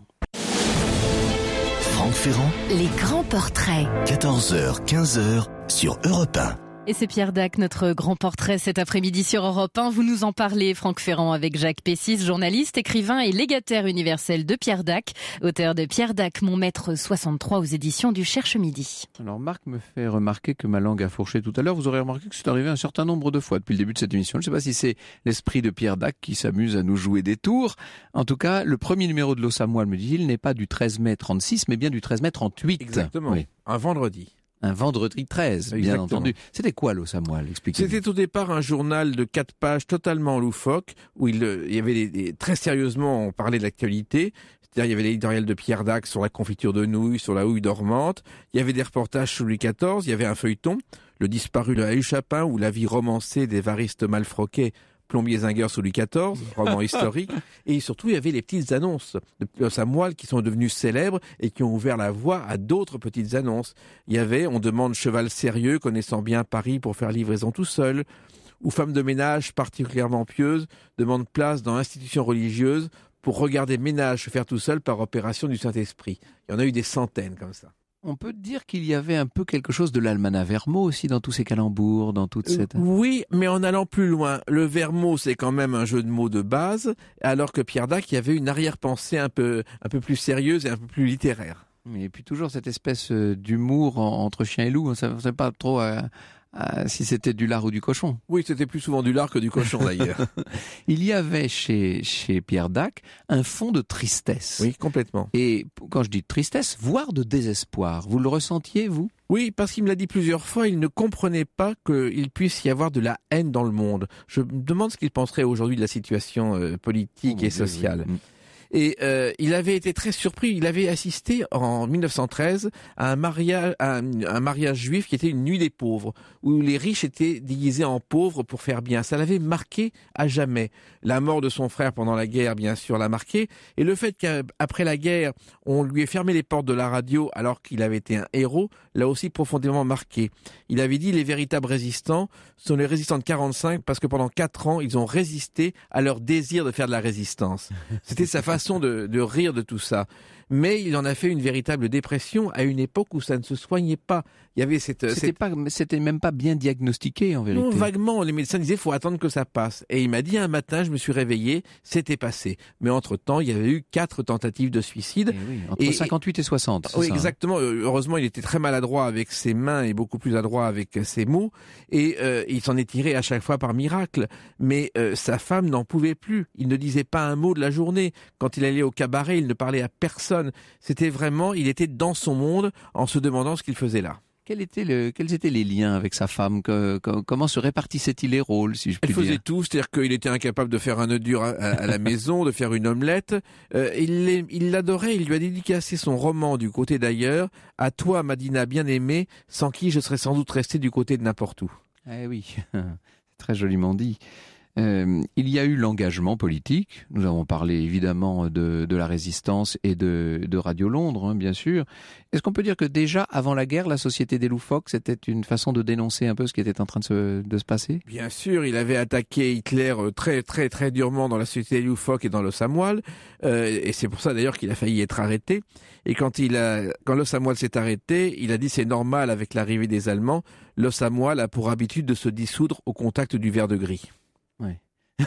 Franck Ferrand. Les grands portraits. 14h, 15h sur Europe 1. Et c'est Pierre Dac, notre grand portrait cet après-midi sur Europe 1. Vous nous en parlez, Franck Ferrand, avec Jacques Pessis, journaliste, écrivain et légataire universel de Pierre Dac, auteur de Pierre Dac, mon maître 63 aux éditions du Cherche Midi. Alors Marc me fait remarquer que ma langue a fourché tout à l'heure. Vous aurez remarqué que c'est arrivé un certain nombre de fois depuis le début de cette émission. Je ne sais pas si c'est l'esprit de Pierre Dac qui s'amuse à nous jouer des tours. En tout cas, le premier numéro de l'os à moelle, me dit-il, n'est pas du 13 mai 36, mais bien du 13 mai 38. Exactement, oui. Un vendredi. Un vendredi 13, bien Exactement. entendu. C'était quoi l'os à moelle? Expliquez-moi. C'était au départ un journal de 4 pages totalement loufoque, où il y avait très sérieusement, on parlait de l'actualité. C'est-à-dire, il y avait l'éditorial de Pierre Dac sur la confiture de nouilles, sur la houille dormante. Il y avait des reportages sur Louis XIV. Il y avait un feuilleton, Le disparu de Ahu Chapin, ou la vie romancée d'Évariste Malfroquet, plombier zingueur sous Louis XIV, roman historique. Et surtout, il y avait les petites annonces de l'os à moelle qui sont devenues célèbres et qui ont ouvert la voie à d'autres petites annonces. Il y avait, on demande cheval sérieux, connaissant bien Paris pour faire livraison tout seul, ou femme de ménage particulièrement pieuse, demande place dans institution religieuse pour regarder ménage se faire tout seul par opération du Saint-Esprit. Il y en a eu des centaines comme ça. On peut dire qu'il y avait un peu quelque chose de l'Almanach Vermont aussi dans tous ces calembours, dans toute cette... Oui, mais en allant plus loin. Le Vermont, c'est quand même un jeu de mots de base, alors que Pierre Dac, il y avait une arrière-pensée un peu plus sérieuse et un peu plus littéraire. Et puis toujours cette espèce d'humour entre chien et loup, ça ne sait pas trop si c'était du lard ou du cochon. Oui, c'était plus souvent du lard que du cochon d'ailleurs. Il y avait chez Pierre Dac un fond de tristesse. Oui, complètement. Et quand je dis tristesse, voire de désespoir, vous le ressentiez, vous ? Oui, parce qu'il me l'a dit plusieurs fois, il ne comprenait pas qu'il puisse y avoir de la haine dans le monde. Je me demande ce qu'il penserait aujourd'hui de la situation politique et sociale. Oui. Et il avait été très surpris. Il avait assisté en 1913 à un mariage juif qui était une nuit des pauvres, où les riches étaient déguisés en pauvres pour faire bien. Ça l'avait marqué à jamais. La mort de son frère pendant la guerre, bien sûr, l'a marqué. Et le fait qu'après la guerre, on lui ait fermé les portes de la radio alors qu'il avait été un héros, l'a aussi profondément marqué. Il avait dit les véritables résistants sont les résistants de 45 parce que pendant 4 ans, ils ont résisté à leur désir de faire de la résistance. C'était sa façon de rire de tout ça. Mais il en a fait une véritable dépression à une époque où ça ne se soignait pas. Il y avait c'était même pas bien diagnostiqué en vérité. Non, vaguement, les médecins disaient faut attendre que ça passe. Et il m'a dit un matin, je me suis réveillé, c'était passé. Mais entre-temps, il y avait eu 4 tentatives de suicide. Oui, entre 58 et 60. Oui, ça, exactement. Heureusement, il était très maladroit avec ses mains et beaucoup plus adroit avec ses mots. Et il s'en est tiré à chaque fois par miracle. Mais sa femme n'en pouvait plus. Il ne disait pas un mot de la journée. Quand il allait au cabaret, il ne parlait à personne. C'était vraiment, il était dans son monde en se demandant ce qu'il faisait là. Quels étaient les liens avec sa femme? Comment se répartissait-il les rôles, si je puis dire? Elle faisait tout, c'est-à-dire qu'il était incapable de faire un œuf dur à la maison, de faire une omelette. Il l'adorait, il lui a dédicacé son roman Du côté d'ailleurs, à toi, Madina bien-aimée, sans qui je serais sans doute resté du côté de n'importe où. Eh oui, c'est très joliment dit. Il y a eu l'engagement politique. Nous avons parlé évidemment de la résistance et de Radio Londres, bien sûr. Est-ce qu'on peut dire que déjà, avant la guerre, la Société des loufoques, c'était une façon de dénoncer un peu ce qui était en train de se passer? Bien sûr, il avait attaqué Hitler très très très durement dans la Société des loufoques et dans l'Os à moelle. Et c'est pour ça d'ailleurs qu'il a failli être arrêté. Et quand l'Os à moelle s'est arrêté, il a dit c'est normal avec l'arrivée des Allemands. L'Os à moelle a pour habitude de se dissoudre au contact du verre de gris. Ouais.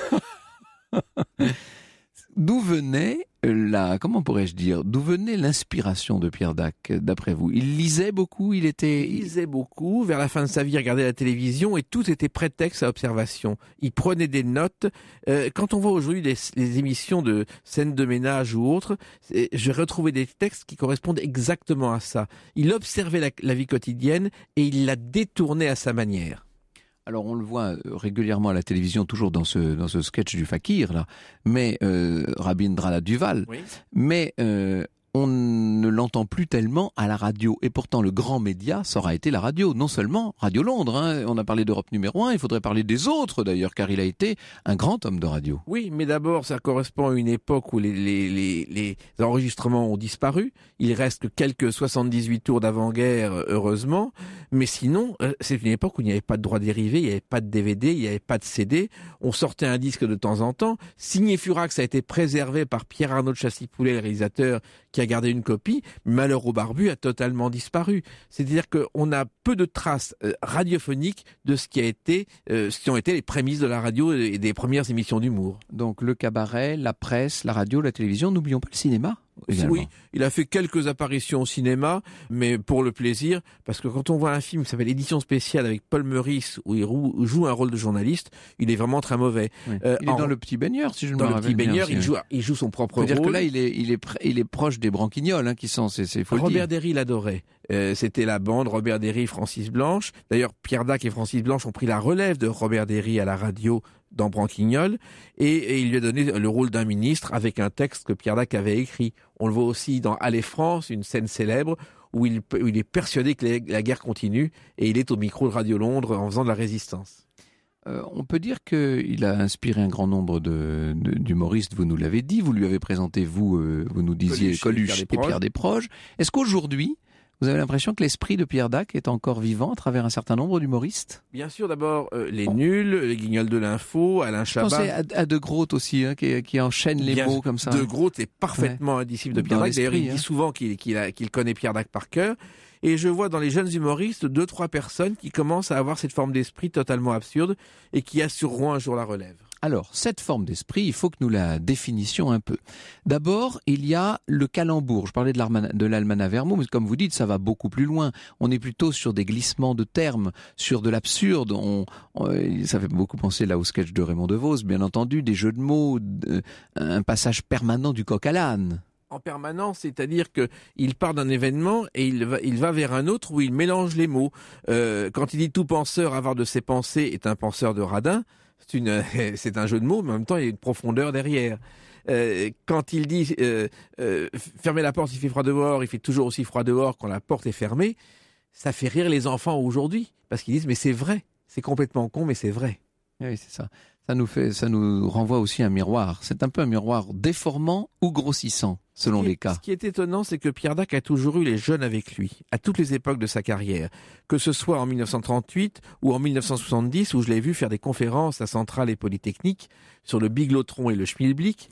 D'où venait d'où venait l'inspiration de Pierre Dac, d'après vous? Il lisait beaucoup, il lisait beaucoup, vers la fin de sa vie, il regardait la télévision et tout était prétexte à observation. Il prenait des notes. Quand on voit aujourd'hui les émissions de scènes de ménage ou autres, j'ai retrouvé des textes qui correspondent exactement à ça. Il observait la vie quotidienne et il la détournait à sa manière. Alors on le voit régulièrement à la télévision, toujours dans ce sketch du fakir là, mais Rabindranath Duval, oui. Mais on ne l'entend plus tellement à la radio. Et pourtant, le grand média, ça aura été la radio. Non seulement Radio Londres, hein, on a parlé d'Europe numéro 1, il faudrait parler des autres d'ailleurs, car il a été un grand homme de radio. Oui, mais d'abord, ça correspond à une époque où les enregistrements ont disparu. Il reste que quelques 78 tours d'avant-guerre, heureusement. Mais sinon, c'est une époque où il n'y avait pas de droits dérivés, il n'y avait pas de DVD, il n'y avait pas de CD. On sortait un disque de temps en temps. Signé Furax a été préservé par Pierre-Arnaud de Chassy-Poulet, le réalisateur, qui a gardé une copie. Malheur au barbu a totalement disparu. C'est-à-dire qu'on a peu de traces radiophoniques de ce qui ont été les prémices de la radio et des premières émissions d'humour. Donc le cabaret, la presse, la radio, la télévision, n'oublions pas le cinéma. Également. Oui, il a fait quelques apparitions au cinéma, mais pour le plaisir, parce que quand on voit un film qui s'appelle Édition spéciale avec Paul Meurice, où il joue un rôle de journaliste, il est vraiment très mauvais. Oui. Il est dans Le Petit Baigneur, si je me rappelle bien. Dans Le Petit Baigneur, il joue son propre rôle. C'est-à-dire que là, il est proche des Branquignoles, hein, qui sont, c'est faut Robert Derry l'adorait. C'était la bande Robert Derry, Francis Blanche. D'ailleurs, Pierre Dac et Francis Blanche ont pris la relève de Robert Derry à la radio dans Branquignol, et il lui a donné le rôle d'un ministre avec un texte que Pierre Dac avait écrit. On le voit aussi dans Allez France, une scène célèbre où il est persuadé que la guerre continue, et il est au micro de Radio Londres en faisant de la résistance. On peut dire qu'il a inspiré un grand nombre d'humoristes, vous nous l'avez dit, vous lui avez présenté, vous nous disiez Coluche et Pierre Desproges. Est-ce qu'aujourd'hui, vous avez l'impression que l'esprit de Pierre Dac est encore vivant à travers un certain nombre d'humoristes? Bien sûr, d'abord les nuls, les guignols de l'info, Alain Chabat. Pensez à De Groot aussi, hein, qui enchaîne les mots comme ça. De Groot est parfaitement un disciple de Pierre Dac. D'ailleurs, il dit souvent qu'il connaît Pierre Dac par cœur. Et je vois dans les jeunes humoristes 2-3 personnes qui commencent à avoir cette forme d'esprit totalement absurde et qui assureront un jour la relève. Alors, cette forme d'esprit, il faut que nous la définissions un peu. D'abord, il y a le calembour. Je parlais de l'Almanach Vermont, mais comme vous dites, ça va beaucoup plus loin. On est plutôt sur des glissements de termes, sur de l'absurde. Ça fait beaucoup penser là au sketch de Raymond DeVos, bien entendu, des jeux de mots, un passage permanent du coq à l'âne. En permanence, c'est-à-dire qu'il part d'un événement et il va vers un autre où il mélange les mots. Quand il dit « tout penseur avare de ses pensées est un penseur de radin », c'est un jeu de mots, mais en même temps, il y a une profondeur derrière. Quand il dit fermez la porte, il fait froid dehors, il fait toujours aussi froid dehors quand la porte est fermée, ça fait rire les enfants aujourd'hui, parce qu'ils disent mais c'est vrai, c'est complètement con, mais c'est vrai. Oui, c'est ça. Ça nous renvoie aussi à un miroir. C'est un peu un miroir déformant ou grossissant, selon les cas. Ce qui est étonnant, c'est que Pierre Dac a toujours eu les jeunes avec lui, à toutes les époques de sa carrière. Que ce soit en 1938 ou en 1970, où je l'ai vu faire des conférences à Centrale et Polytechnique sur le biglotron et le schmilblick.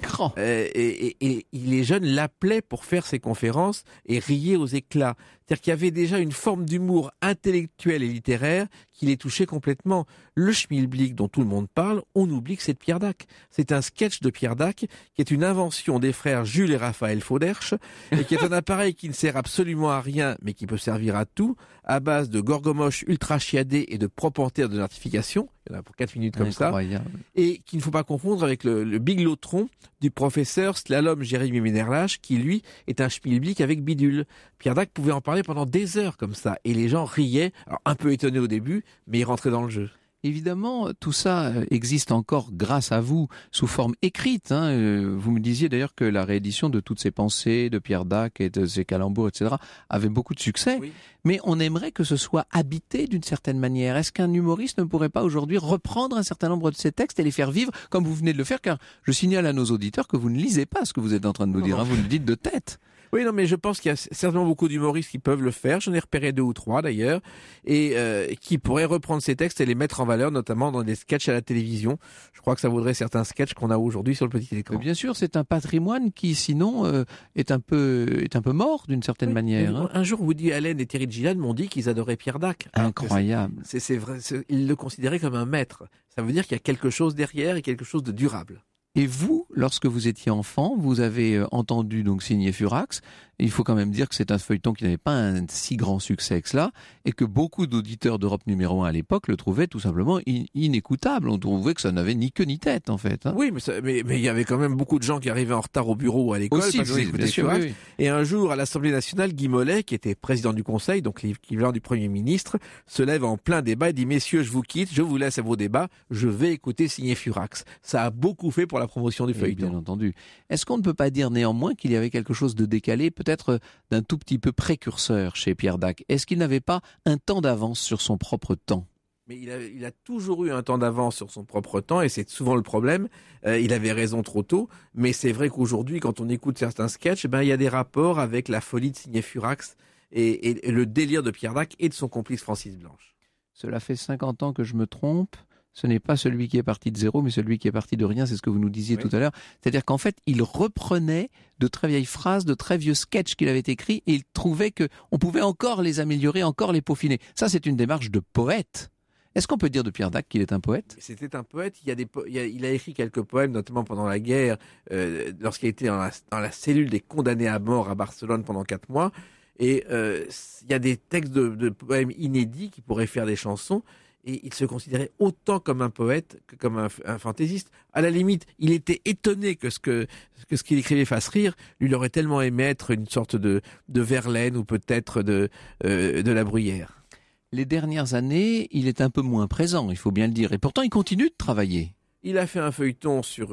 Et les jeunes l'appelaient pour faire ses conférences et riaient aux éclats. C'est-à-dire qu'il y avait déjà une forme d'humour intellectuel et littéraire qui les touchait complètement. Le schmilblick dont tout le monde parle, on oublie que c'est de Pierre Dac. C'est un sketch de Pierre Dac qui est une invention des frères Jules et Raphaël Fauderche et qui est un appareil qui ne sert absolument à rien mais qui peut servir à tout, à base de gorgomoche ultra chiadé et de propantère de notification. Il y en a pour 4 minutes comme incroyable. Ça. Et qu'il ne faut pas confondre avec le biglotron du professeur Slalom Jérémy Ménerlach qui, lui, est un schmilblick avec bidule. Pierre Dac pouvait en parler pendant des heures comme ça. Et les gens riaient, alors un peu étonnés au début, mais ils rentraient dans le jeu. Évidemment, tout ça existe encore grâce à vous, sous forme écrite. Vous me disiez d'ailleurs que la réédition de toutes ces pensées de Pierre Dac et de ses calembours, etc., avait beaucoup de succès. Oui. Mais on aimerait que ce soit habité d'une certaine manière. Est-ce qu'un humoriste ne pourrait pas aujourd'hui reprendre un certain nombre de ces textes et les faire vivre comme vous venez de le faire? Car je signale à nos auditeurs que vous ne lisez pas ce que vous êtes en train de nous dire, vous le dites de tête. Oui, non, mais je pense qu'il y a certainement beaucoup d'humoristes qui peuvent le faire. J'en ai repéré 2 ou 3 d'ailleurs, et qui pourraient reprendre ces textes et les mettre en valeur, notamment dans des sketchs à la télévision. Je crois que ça vaudrait certains sketchs qu'on a aujourd'hui sur le petit écran. Mais bien sûr, c'est un patrimoine qui, sinon, est un peu mort d'une certaine manière. Un jour, Woody Allen et Terry Gilliam m'ont dit qu'ils adoraient Pierre Dac. Incroyable. C'est vrai, ils le considéraient comme un maître. Ça veut dire qu'il y a quelque chose derrière et quelque chose de durable. Et vous, lorsque vous étiez enfant, vous avez entendu donc signer Furax. Il faut quand même dire que c'est un feuilleton qui n'avait pas un si grand succès que cela, et que beaucoup d'auditeurs d'Europe numéro 1 à l'époque le trouvaient tout simplement inécoutable. On trouvait que ça n'avait ni queue ni tête, en fait. Oui, mais il y avait quand même beaucoup de gens qui arrivaient en retard au bureau ou à l'école. Aussi, bien sûr, oui. Et un jour, à l'Assemblée nationale, Guy Mollet, qui était président du Conseil, donc l'équivalent du Premier ministre, se lève en plein débat et dit « Messieurs, je vous quitte, je vous laisse à vos débats, je vais écouter signer Furax ». Ça a beaucoup fait pour la promotion du feuilleton. Bien entendu. Est-ce qu'on ne peut pas dire néanmoins qu'il y avait quelque chose de décalé, peut-être d'un tout petit peu précurseur chez Pierre Dac? Est-ce qu'il n'avait pas un temps d'avance sur son propre temps? Mais il a toujours eu un temps d'avance sur son propre temps, et c'est souvent le problème. Il avait raison trop tôt, mais c'est vrai qu'aujourd'hui, quand on écoute certains sketchs, il y a des rapports avec la folie de signer Furax et le délire de Pierre Dac et de son complice Francis Blanche. Cela fait 50 ans que je me trompe. Ce n'est pas celui qui est parti de zéro, mais celui qui est parti de rien, c'est ce que vous nous disiez tout à l'heure. C'est-à-dire qu'en fait, il reprenait de très vieilles phrases, de très vieux sketchs qu'il avait écrits, et il trouvait qu'on pouvait encore les améliorer, encore les peaufiner. Ça, c'est une démarche de poète. Est-ce qu'on peut dire de Pierre Dac qu'il est un poète? C'était un poète. Il a écrit quelques poèmes, notamment pendant la guerre, lorsqu'il était dans la cellule des condamnés à mort à Barcelone pendant 4 mois. Et il y a des textes de poèmes inédits qui pourraient faire des chansons. Et il se considérait autant comme un poète que comme un fantaisiste. À la limite, il était étonné que ce qu'il écrivait fasse rire. Lui, il aurait tellement aimé être une sorte de Verlaine ou peut-être de La Bruyère. Les dernières années, il est un peu moins présent, il faut bien le dire. Et pourtant, il continue de travailler. Il a fait un feuilleton sur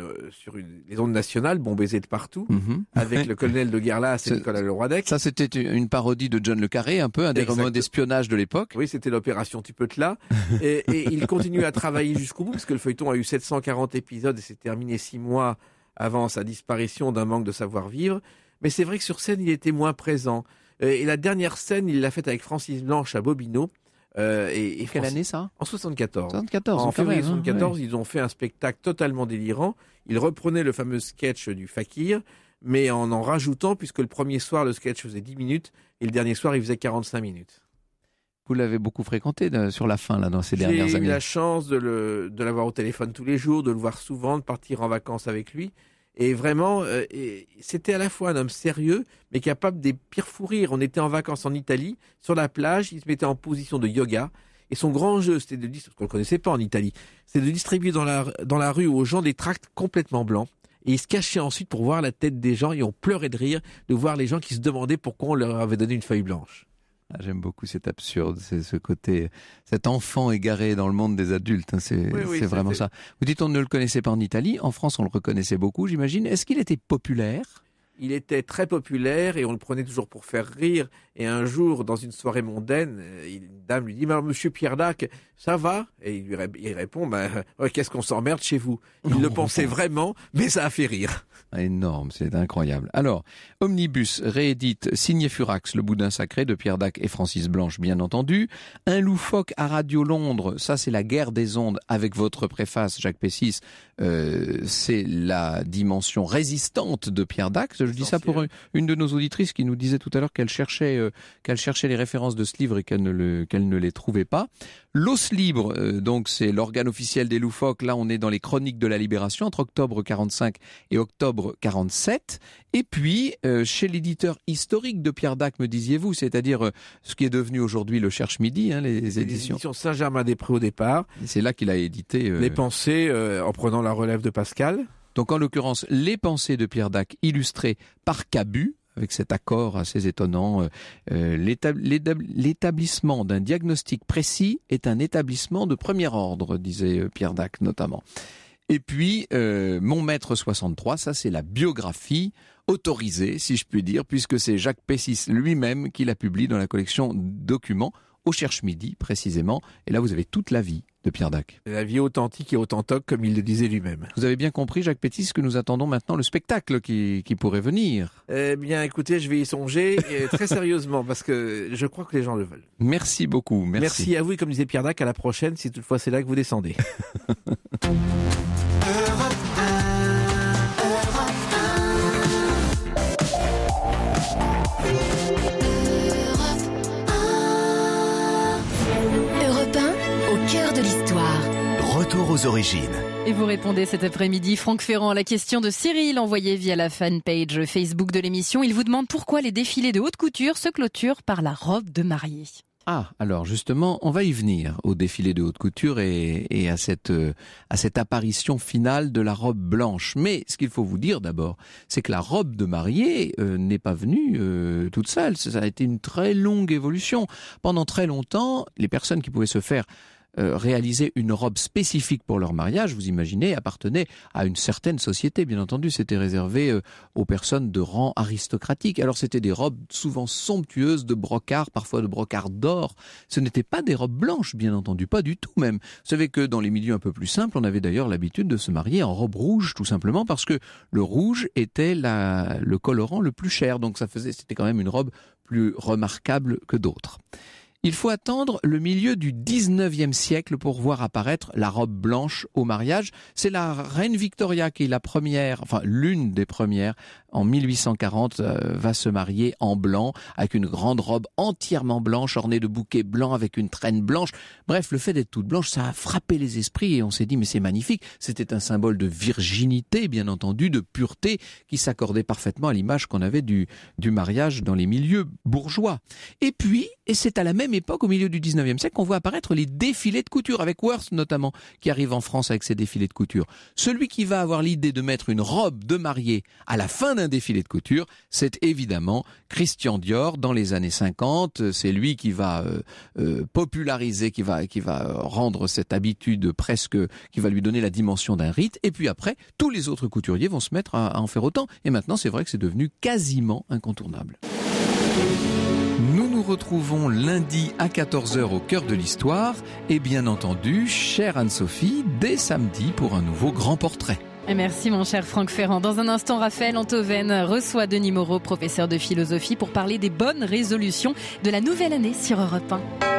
les ondes nationales, Bon baiser de partout, avec le colonel de Guerlas et Nicolas Leroydec. Ça, c'était une parodie de John le Carré, un peu, un des romans d'espionnage de l'époque. Oui, c'était l'opération Tu peux te là. et il continue à travailler jusqu'au bout, parce que le feuilleton a eu 740 épisodes et s'est terminé 6 mois avant sa disparition d'un manque de savoir-vivre. Mais c'est vrai que sur scène, il était moins présent. Et la dernière scène, il l'a faite avec Francis Blanche à Bobino. Quelle année ça? En 74. En février 74, ils ont fait un spectacle totalement délirant. Ils reprenaient le fameux sketch du fakir, mais en rajoutant, puisque le premier soir, le sketch faisait 10 minutes, et le dernier soir, il faisait 45 minutes. Vous l'avez beaucoup fréquenté sur la fin, là, dans ces dernières années. J'ai eu la chance de l'avoir au téléphone tous les jours, de le voir souvent, de partir en vacances avec lui. Et vraiment, c'était à la fois un homme sérieux, mais capable des pires fous rires. On était en vacances en Italie, sur la plage, il se mettait en position de yoga. Et son grand jeu, c'était parce qu'on ne le connaissait pas en Italie, c'était de distribuer dans la rue aux gens des tracts complètement blancs. Et il se cachait ensuite pour voir la tête des gens, et on pleurait de rire de voir les gens qui se demandaient pourquoi on leur avait donné une feuille blanche. Ah, j'aime beaucoup cet absurde, c'est ce côté, cet enfant égaré dans le monde des adultes, hein, c'est vraiment ça. Vous dites on ne le connaissait pas en Italie, en France on le reconnaissait beaucoup, j'imagine. Est-ce qu'il était populaire ? Il était très populaire et on le prenait toujours pour faire rire. Et un jour, dans une soirée mondaine, une dame lui dit « Monsieur Pierre Dac, ça va ?» Et il répond « Qu'est-ce qu'on s'emmerde chez vous ?» Il le pensait vraiment, mais ça a fait rire. Énorme, c'est incroyable. Alors, Omnibus réédite Signé Furax, Le Boudin Sacré de Pierre Dac et Francis Blanche, bien entendu. Un loufoque à Radio Londres, ça c'est la guerre des ondes avec votre préface, Jacques Pessis. C'est la dimension résistante de Pierre Dac. Je dis ça pour une de nos auditrices qui nous disait tout à l'heure qu'elle cherchait les références de ce livre et qu'elle ne les trouvait pas. L'os libre, donc c'est l'organe officiel des loufoques. Là, on est dans les chroniques de la Libération entre octobre 45 et octobre 47. Et puis, chez l'éditeur historique de Pierre Dac, me disiez-vous, c'est-à-dire ce qui est devenu aujourd'hui le Cherche Midi, hein, les éditions Saint-Germain-des-Prés au départ. Et c'est là qu'il a édité les pensées en prenant la relève de Pascal. Donc en l'occurrence, les pensées de Pierre Dac illustrées par Cabu, avec cet accord assez étonnant. L'établissement d'un diagnostic précis est un établissement de premier ordre, disait Pierre Dac notamment. Et puis, Mon Maître 63, ça c'est la biographie autorisée, si je puis dire, puisque c'est Jacques Pessis lui-même qui la publie dans la collection Documents, au Cherche Midi précisément. Et là, vous avez toute la vie de Pierre Dac. La vie authentique et authentique, comme il le disait lui-même. Vous avez bien compris, Jacques Pessis, que nous attendons maintenant le spectacle qui pourrait venir. Eh bien, écoutez, je vais y songer très sérieusement, parce que je crois que les gens le veulent. Merci beaucoup. Merci à vous, et comme disait Pierre Dac, à la prochaine, si toutefois c'est là que vous descendez. Cœur de l'histoire. Retour aux origines. Et vous répondez cet après-midi, Franck Ferrand, à la question de Cyril envoyée via la fanpage Facebook de l'émission. Il vous demande pourquoi les défilés de haute couture se clôturent par la robe de mariée. Ah, alors justement, on va y venir au défilé de haute couture et à cette apparition finale de la robe blanche. Mais ce qu'il faut vous dire d'abord, c'est que la robe de mariée n'est pas venue toute seule. Ça a été une très longue évolution. Pendant très longtemps, les personnes qui pouvaient se faire réaliser une robe spécifique pour leur mariage, vous imaginez, appartenait à une certaine société, bien entendu. C'était réservé aux personnes de rang aristocratique. Alors c'était des robes souvent somptueuses de brocart, parfois de brocart d'or. Ce n'étaient pas des robes blanches, bien entendu, pas du tout même. Vous savez que dans les milieux un peu plus simples, on avait d'ailleurs l'habitude de se marier en robe rouge, tout simplement parce que le rouge était le colorant le plus cher. Donc c'était quand même une robe plus remarquable que d'autres. Il faut attendre le milieu du 19e siècle pour voir apparaître la robe blanche au mariage. C'est la reine Victoria qui est la première, enfin l'une des premières, en 1840, va se marier en blanc, avec une grande robe entièrement blanche, ornée de bouquets blancs, avec une traîne blanche. Bref, le fait d'être toute blanche, ça a frappé les esprits et on s'est dit, mais c'est magnifique. C'était un symbole de virginité, bien entendu, de pureté, qui s'accordait parfaitement à l'image qu'on avait du mariage dans les milieux bourgeois. Et puis, et c'est à la même époque, au milieu du 19e siècle, qu'on voit apparaître les défilés de couture, avec Worth notamment, qui arrive en France avec ses défilés de couture. Celui qui va avoir l'idée de mettre une robe de mariée à la fin d'un défilé de couture, c'est évidemment Christian Dior dans les années 50. C'est lui qui va populariser, qui va rendre cette habitude presque, qui va lui donner la dimension d'un rite. Et puis après, tous les autres couturiers vont se mettre à en faire autant. Et maintenant, c'est vrai que c'est devenu quasiment incontournable. Nous nous retrouvons lundi à 14h au cœur de l'histoire et bien entendu, chère Anne-Sophie, dès samedi pour un nouveau grand portrait. Et merci mon cher Franck Ferrand. Dans un instant, Raphaël Antoven reçoit Denis Moreau, professeur de philosophie, pour parler des bonnes résolutions de la nouvelle année sur Europe 1.